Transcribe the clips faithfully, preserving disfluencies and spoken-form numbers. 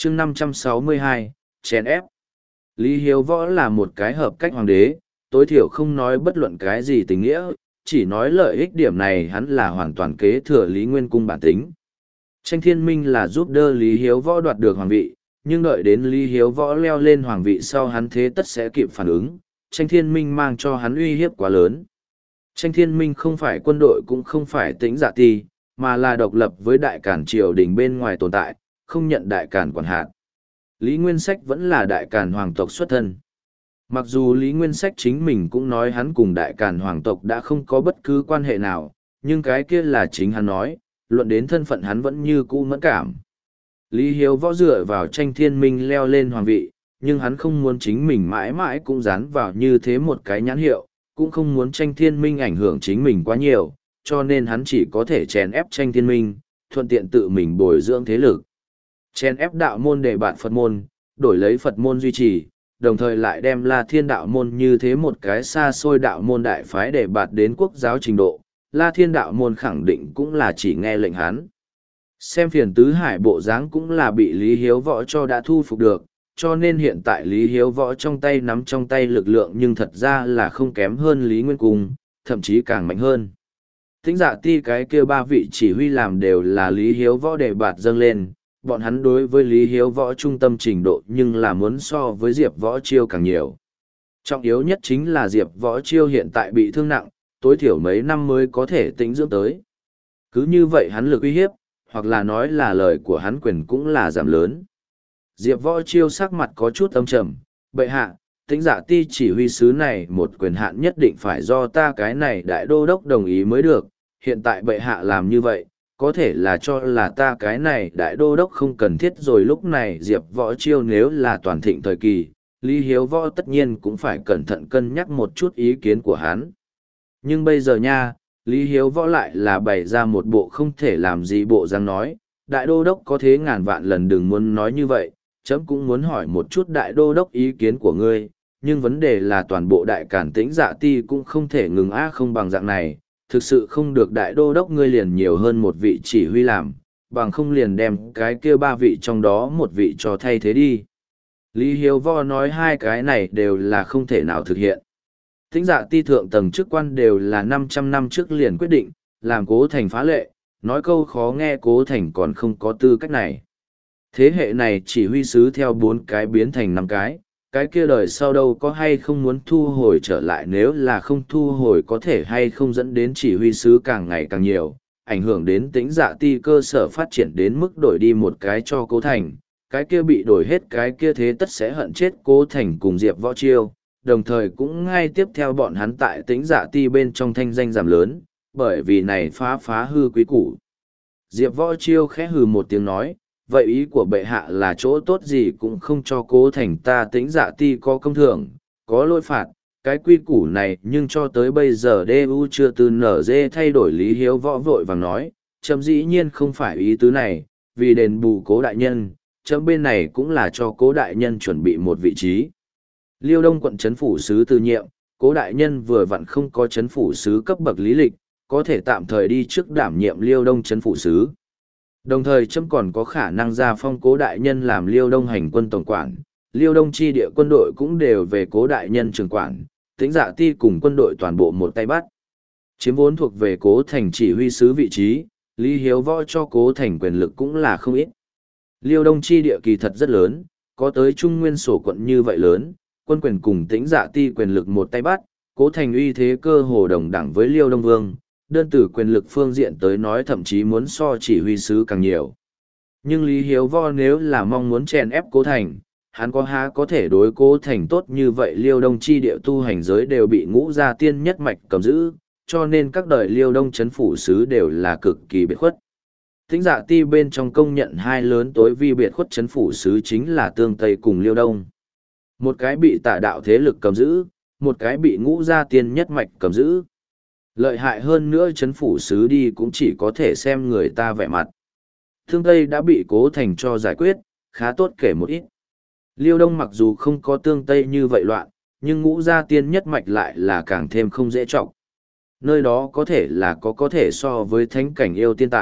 chương năm trăm sáu mươi hai, chèn ép. Lý Hiếu Võ là một cái hợp cách hoàng đế, tối thiểu không nói bất luận cái gì tình nghĩa, chỉ nói lợi ích điểm này hắn là hoàn toàn kế thừa Lý Nguyên Cung bản tính. Tranh Thiên Minh là giúp đỡ Lý Hiếu Võ đoạt được hoàng vị, nhưng đợi đến Lý Hiếu Võ leo lên hoàng vị sau hắn thế tất sẽ kịp phản ứng, Tranh Thiên Minh mang cho hắn uy hiếp quá lớn. Tranh Thiên Minh không phải quân đội cũng không phải Tĩnh Dạ Ti, mà là độc lập với đại cản triều đình bên ngoài tồn tại, không nhận đại cản quản hạt. Lý Nguyên Sách vẫn là đại càn hoàng tộc xuất thân. Mặc dù Lý Nguyên Sách chính mình cũng nói hắn cùng đại càn hoàng tộc đã không có bất cứ quan hệ nào, nhưng cái kia là chính hắn nói, luận đến thân phận hắn vẫn như cũ mẫn cảm. Lý Hiếu Võ dựa vào Tranh Thiên Minh leo lên hoàng vị, nhưng hắn không muốn chính mình mãi mãi cũng dán vào như thế một cái nhãn hiệu, cũng không muốn Tranh Thiên Minh ảnh hưởng chính mình quá nhiều, cho nên hắn chỉ có thể chèn ép Tranh Thiên Minh, thuận tiện tự mình bồi dưỡng thế lực. Chèn ép đạo môn để bạn Phật môn, đổi lấy Phật môn duy trì, đồng thời lại đem La Thiên đạo môn như thế một cái xa xôi đạo môn đại phái để bạt đến quốc giáo trình độ, La Thiên đạo môn khẳng định cũng là chỉ nghe lệnh hắn. Xem phiền tứ hải bộ dáng cũng là bị Lý Hiếu Võ cho đã thu phục được, cho nên hiện tại Lý Hiếu Võ trong tay nắm trong tay lực lượng nhưng thật ra là không kém hơn Lý Nguyên Cung, thậm chí càng mạnh hơn. Tĩnh Dạ Ti cái kia ba vị chỉ huy làm đều là Lý Hiếu Võ để bạt dâng lên, bọn hắn đối với Lý Hiếu Võ trung tâm trình độ nhưng là muốn so với Diệp Võ Chiêu càng nhiều. Trọng yếu nhất chính là Diệp Võ Chiêu hiện tại bị thương nặng, tối thiểu mấy năm mới có thể tĩnh dưỡng tới. Cứ như vậy hắn lực uy hiếp, hoặc là nói là lời của hắn quyền cũng là giảm lớn. Diệp Võ Chiêu sắc mặt có chút âm trầm, bệ hạ, Tĩnh Dạ Ti chỉ huy sứ này một quyền hạn nhất định phải do ta cái này đại đô đốc đồng ý mới được, hiện tại bệ hạ làm như vậy, có thể là cho là ta cái này đại đô đốc không cần thiết rồi. Lúc này Diệp Võ Chiêu nếu là toàn thịnh thời kỳ, Lý Hiếu Võ tất nhiên cũng phải cẩn thận cân nhắc một chút ý kiến của hắn. Nhưng bây giờ nha, Lý Hiếu Võ lại là bày ra một bộ không thể làm gì bộ dáng nói, đại đô đốc có thế ngàn vạn lần đừng muốn nói như vậy, chấm cũng muốn hỏi một chút đại đô đốc ý kiến của ngươi, nhưng vấn đề là toàn bộ đại cản Tĩnh Dạ Ti cũng không thể ngừng á không bằng dạng này, thực sự không được đại đô đốc ngươi liền nhiều hơn một vị chỉ huy làm, bằng không liền đem cái kia ba vị trong đó một vị cho thay thế đi. Lý Hiếu Võ nói hai cái này đều là không thể nào thực hiện. Tĩnh Dạ Ti thượng tầng chức quan đều là năm trăm năm trước liền quyết định, làm Cố Thành phá lệ, nói câu khó nghe Cố Thành còn không có tư cách này. Thế hệ này chỉ huy sứ theo bốn cái biến thành năm cái, cái kia đời sau đâu có hay không muốn thu hồi trở lại, nếu là không thu hồi có thể hay không dẫn đến chỉ huy sứ càng ngày càng nhiều, ảnh hưởng đến Tĩnh Dạ Ti cơ sở phát triển đến mức đổi đi một cái cho Cố Thành, cái kia bị đổi hết cái kia thế tất sẽ hận chết Cố Thành cùng Diệp Võ Chiêu, đồng thời cũng ngay tiếp theo bọn hắn tại Tĩnh Dạ Ti bên trong thanh danh giảm lớn, bởi vì này phá phá hư quý củ. Diệp Võ Chiêu khẽ hừ một tiếng nói, vậy ý của bệ hạ là chỗ tốt gì cũng không cho Cố Thành ta Tĩnh Dạ Ti có công thưởng, có lỗi phạt, cái quy củ này nhưng cho tới bây giờ đê u chưa từ nở dê thay đổi. Lý Hiếu Võ vội vàng nói, chấm dĩ nhiên không phải ý tứ này, vì đền bù Cố đại nhân, chấm bên này cũng là cho Cố đại nhân chuẩn bị một vị trí. Liêu Đông quận trấn phủ sứ từ nhiệm, Cố đại nhân vừa vặn không có trấn phủ sứ cấp bậc lý lịch, có thể tạm thời đi trước đảm nhiệm Liêu Đông trấn phủ sứ. Đồng thời chấm còn có khả năng ra phong Cố đại nhân làm Liêu Đông hành quân tổng quản, Liêu Đông chi địa quân đội cũng đều về Cố đại nhân trường quản, Tĩnh Dạ Ti cùng quân đội toàn bộ một tay bắt. Chiếm vốn thuộc về Cố Thành chỉ huy sứ vị trí, Lý Hiếu Võ cho Cố Thành quyền lực cũng là không ít. Liêu Đông chi địa kỳ thật rất lớn, có tới Trung Nguyên sổ quận như vậy lớn, quân quyền cùng Tĩnh Dạ Ti quyền lực một tay bắt, Cố Thành uy thế cơ hồ đồng đẳng với Liêu Đông Vương, đơn từ quyền lực phương diện tới nói thậm chí muốn so chỉ huy sứ càng nhiều. Nhưng Lý Hiếu Võ nếu là mong muốn chèn ép Cố Thành, hắn có há có thể đối Cố Thành tốt như vậy. Liêu Đông chi địa tu hành giới đều bị Ngũ Gia Tiên nhất mạch cầm giữ, cho nên các đời Liêu Đông trấn phủ sứ đều là cực kỳ biệt khuất. Tĩnh Dạ Ti bên trong công nhận hai lớn tối vi biệt khuất trấn phủ sứ chính là Tương Tây cùng Liêu Đông. Một cái bị Tà đạo thế lực cầm giữ, một cái bị Ngũ Gia Tiên nhất mạch cầm giữ. Lợi hại hơn nữa trấn phủ sứ đi cũng chỉ có thể xem người ta vẻ mặt. Tương Tây đã bị Cố Thành cho giải quyết, khá tốt kể một ít. Liêu Đông mặc dù không có Tương Tây như vậy loạn, nhưng Ngũ Gia Tiên nhất mạch lại là càng thêm không dễ trọng. Nơi đó có thể là có có thể so với thánh cảnh yêu tiên tại,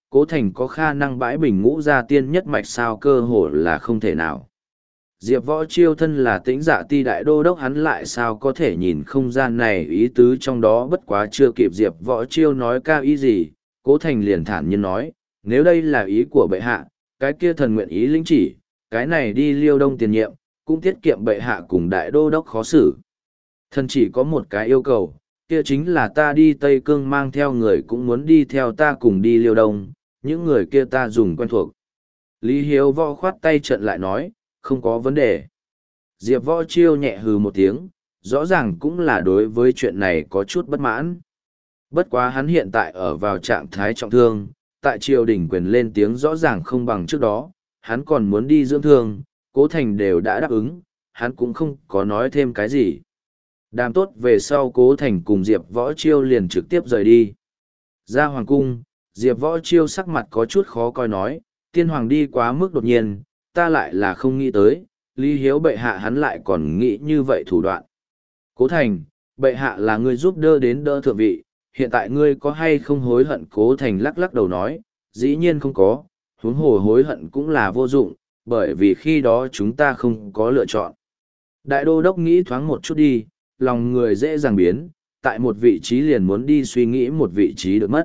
Cố Thành có khả năng bãi bình ngũ gia tiên nhất mạch sao, cơ hội là không thể nào. Diệp Võ Chiêu thân là Tĩnh Dạ Ti đại đô đốc, hắn lại sao có thể nhìn không gian này ý tứ trong đó. Bất quá chưa kịp Diệp Võ Chiêu nói cao ý gì, Cố Thành liền thản nhiên nói, nếu đây là ý của bệ hạ, cái kia thần nguyện ý lĩnh chỉ, cái này đi Liêu Đông tiền nhiệm, cũng tiết kiệm bệ hạ cùng đại đô đốc khó xử. Thần chỉ có một cái yêu cầu, kia chính là ta đi Tây Cương mang theo người cũng muốn đi theo ta cùng đi Liêu Đông, những người kia ta dùng quen thuộc. Lý Hiếu Võ khoát tay trận lại nói, không có vấn đề. Diệp Võ Chiêu nhẹ hừ một tiếng, rõ ràng cũng là đối với chuyện này có chút bất mãn. Bất quá hắn hiện tại ở vào trạng thái trọng thương, tại triều đình quyền lên tiếng rõ ràng không bằng trước đó, hắn còn muốn đi dưỡng thương, Cố Thành đều đã đáp ứng, hắn cũng không có nói thêm cái gì. Đàm tốt về sau, Cố Thành cùng Diệp Võ Chiêu liền trực tiếp rời đi. Ra hoàng cung, Diệp Võ Chiêu sắc mặt có chút khó coi nói, tiên hoàng đi quá mức đột nhiên, ta lại là không nghĩ tới, Lý Hiếu bệ hạ hắn lại còn nghĩ như vậy thủ đoạn. Cố Thành, bệ hạ là người giúp đỡ đến đỡ thượng vị, hiện tại ngươi có hay không hối hận? Cố Thành lắc lắc đầu nói, dĩ nhiên không có, huống hồ hối hận cũng là vô dụng, bởi vì khi đó chúng ta không có lựa chọn. Đại đô đốc nghĩ thoáng một chút đi, lòng người dễ dàng biến, tại một vị trí liền muốn đi suy nghĩ một vị trí được mất.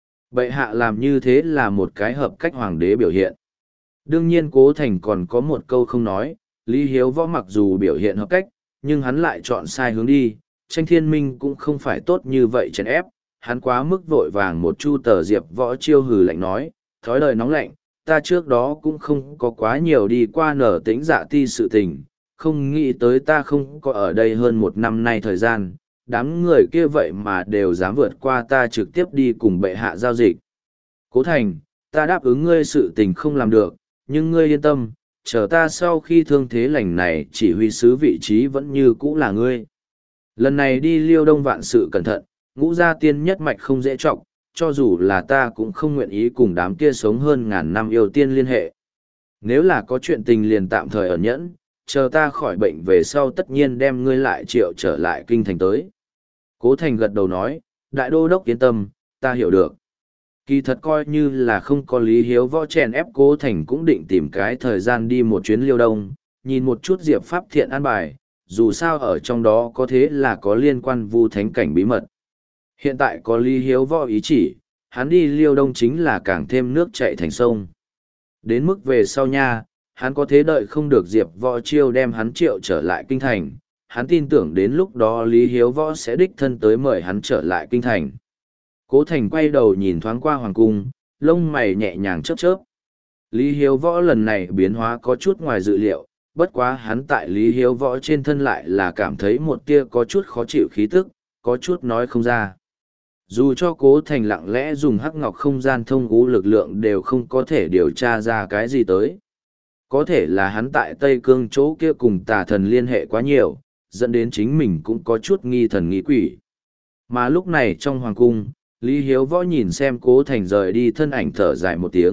Bệ hạ làm như thế là một cái hợp cách hoàng đế biểu hiện. Đương nhiên Cố Thành còn có một câu không nói, Lý Hiếu Võ mặc dù biểu hiện hợp cách, nhưng hắn lại chọn sai hướng đi, Tranh Thiên Minh cũng không phải tốt như vậy chèn ép, hắn quá mức vội vàng một chu tờ. Diệp Võ Chiêu hừ lạnh nói, thói lời nóng lạnh, ta trước đó cũng không có quá nhiều đi qua Nở Tĩnh Dạ Ti sự tình, không nghĩ tới ta không có ở đây hơn một năm nay thời gian, đám người kia vậy mà đều dám vượt qua ta trực tiếp đi cùng bệ hạ giao dịch. Cố Thành, ta đáp ứng ngươi sự tình không làm được, nhưng ngươi yên tâm, chờ ta sau khi thương thế lành này chỉ huy sứ vị trí vẫn như cũ là ngươi. Lần này đi Liêu Đông vạn sự cẩn thận, ngũ gia tiên nhất mạch không dễ trọng, cho dù là ta cũng không nguyện ý cùng đám kia sống hơn ngàn năm yêu tiên liên hệ. Nếu là có chuyện tình liền tạm thời ẩn nhẫn, chờ ta khỏi bệnh về sau tất nhiên đem ngươi lại triệu trở lại kinh thành tới. Cố Thành gật đầu nói, đại đô đốc yên tâm, ta hiểu được. Kỳ thật coi như là không có Lý Hiếu Võ chèn ép, Cố Thành cũng định tìm cái thời gian đi một chuyến Liêu Đông, nhìn một chút Diệp Pháp Thiện an bài, dù sao ở trong đó có thế là có liên quan vu thánh cảnh bí mật. Hiện tại có Lý Hiếu Võ ý chỉ, hắn đi Liêu Đông chính là càng thêm nước chảy thành sông. Đến mức về sau nha, hắn có thế đợi không được Diệp Võ Chiêu đem hắn triệu trở lại kinh thành, hắn tin tưởng đến lúc đó Lý Hiếu Võ sẽ đích thân tới mời hắn trở lại kinh thành. Cố Thành quay đầu nhìn thoáng qua hoàng cung, lông mày nhẹ nhàng chớp chớp. Lý Hiếu Võ lần này biến hóa có chút ngoài dự liệu, bất quá hắn tại Lý Hiếu Võ trên thân lại là cảm thấy một tia có chút khó chịu khí tức, có chút nói không ra. Dù cho Cố Thành lặng lẽ dùng hắc ngọc không gian thông ngũ lực lượng đều không có thể điều tra ra cái gì tới. Có thể là hắn tại Tây Cương chỗ kia cùng tà thần liên hệ quá nhiều, dẫn đến chính mình cũng có chút nghi thần nghi quỷ. Mà lúc này trong hoàng cung, Lý Hiếu Võ nhìn xem Cố Thành rời đi thân ảnh thở dài một tiếng.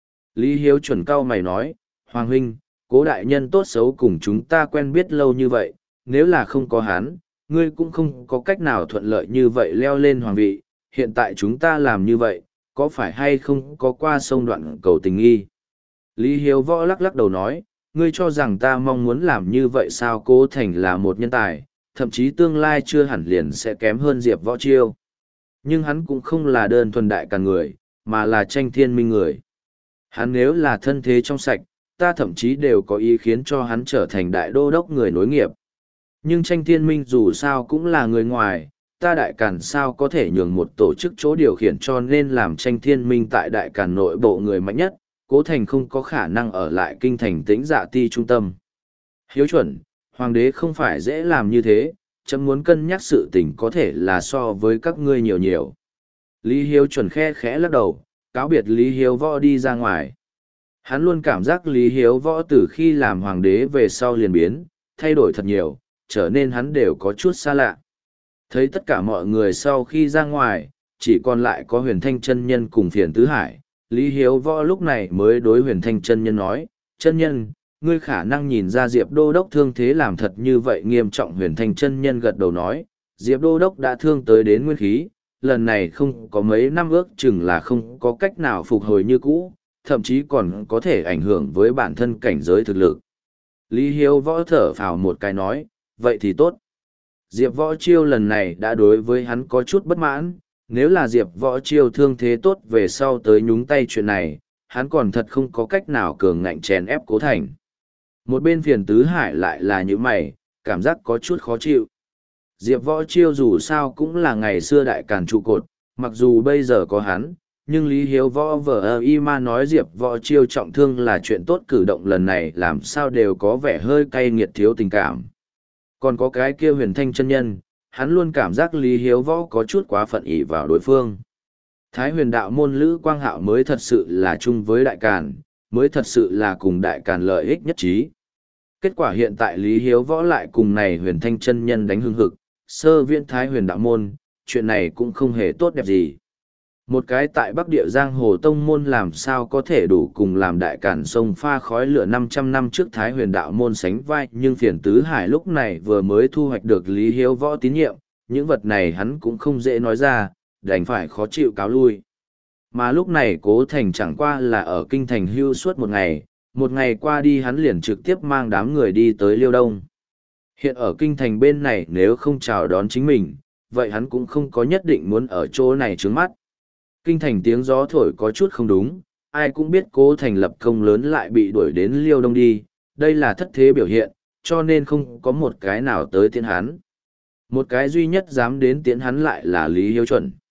Lý Hiếu chuẩn cao mày nói, Hoàng huynh, Cố đại nhân tốt xấu cùng chúng ta quen biết lâu như vậy, nếu là không có hắn, ngươi cũng không có cách nào thuận lợi như vậy leo lên hoàng vị, hiện tại chúng ta làm như vậy, có phải hay không có qua sông đoạn cầu tình nghi? Lý Hiếu Võ lắc lắc đầu nói, ngươi cho rằng ta mong muốn làm như vậy sao? Cố Thành là một nhân tài, thậm chí tương lai chưa hẳn liền sẽ kém hơn Diệp Võ Chiêu. Nhưng hắn cũng không là đơn thuần đại càn người, mà là Tranh Thiên Minh người. Hắn nếu là thân thế trong sạch, ta thậm chí đều có ý khiến cho hắn trở thành đại đô đốc người nối nghiệp. Nhưng Tranh Thiên Minh dù sao cũng là người ngoài, ta đại càn sao có thể nhường một tổ chức chỗ điều khiển, cho nên làm Tranh Thiên Minh tại đại càn nội bộ người mạnh nhất, Cố Thành không có khả năng ở lại kinh thành Tĩnh Dạ Ti trung tâm. Hiếu chuẩn, hoàng đế không phải dễ làm như thế, chấm muốn cân nhắc sự tình có thể là so với các ngươi nhiều nhiều. Lý Hiếu chuẩn khe khẽ lắc đầu, cáo biệt Lý Hiếu Võ đi ra ngoài. Hắn luôn cảm giác Lý Hiếu Võ từ khi làm hoàng đế về sau liền biến, thay đổi thật nhiều, trở nên hắn đều có chút xa lạ. Thấy tất cả mọi người sau khi ra ngoài, chỉ còn lại có Huyền Thanh chân nhân cùng Phiền Tứ Hải, Lý Hiếu Võ lúc này mới đối Huyền Thanh chân nhân nói, chân nhân, ngươi khả năng nhìn ra Diệp Đô Đốc thương thế làm thật như vậy nghiêm trọng. Huyền Thanh chân nhân gật đầu nói, Diệp Đô Đốc đã thương tới đến nguyên khí, lần này không có mấy năm ước chừng là không có cách nào phục hồi như cũ, thậm chí còn có thể ảnh hưởng với bản thân cảnh giới thực lực. Lý Hiếu Võ thở phào một cái nói, vậy thì tốt. Diệp Võ Chiêu lần này đã đối với hắn có chút bất mãn, nếu là Diệp Võ Chiêu thương thế tốt về sau tới nhúng tay chuyện này, hắn còn thật không có cách nào cường ngạnh chèn ép Cố Thành. Một bên Phiền Tứ Hải lại là như mày, cảm giác có chút khó chịu. Diệp Võ Chiêu dù sao cũng là ngày xưa đại càn trụ cột, mặc dù bây giờ có hắn, nhưng Lý Hiếu Võ vờ y ma nói Diệp Võ Chiêu trọng thương là chuyện tốt, cử động lần này làm sao đều có vẻ hơi cay nghiệt thiếu tình cảm. Còn có cái kia Huyền Thanh chân nhân, hắn luôn cảm giác Lý Hiếu Võ có chút quá phận ỷ vào đối phương. Thái Huyền đạo môn Lữ Quang Hạo mới thật sự là chung với đại càn, mới thật sự là cùng đại càn lợi ích nhất trí. Kết quả hiện tại Lý Hiếu Võ lại cùng này Huyền Thanh chân nhân đánh hưng hực, sơ viễn Thái Huyền đạo môn, chuyện này cũng không hề tốt đẹp gì. Một cái tại Bắc Địa Giang Hồ Tông Môn làm sao có thể đủ cùng làm đại cản sông pha khói lửa năm trăm năm trước Thái Huyền đạo môn sánh vai, nhưng Phiền Tứ Hải lúc này vừa mới thu hoạch được Lý Hiếu Võ tín nhiệm, những vật này hắn cũng không dễ nói ra, đành phải khó chịu cáo lui. Mà lúc này Cố Thành chẳng qua là ở kinh thành hưu suốt một ngày, một ngày qua đi hắn liền trực tiếp mang đám người đi tới Liêu Đông. Hiện ở kinh thành bên này nếu không chào đón chính mình, vậy hắn cũng không có nhất định muốn ở chỗ này trướng mắt. Kinh thành tiếng gió thổi có chút không đúng, ai cũng biết Cố Thành lập công lớn lại bị đuổi đến Liêu Đông đi, đây là thất thế biểu hiện, cho nên không có một cái nào tới tiễn hắn. Một cái duy nhất dám đến tiễn hắn lại là Lý Hiếu Chuẩn.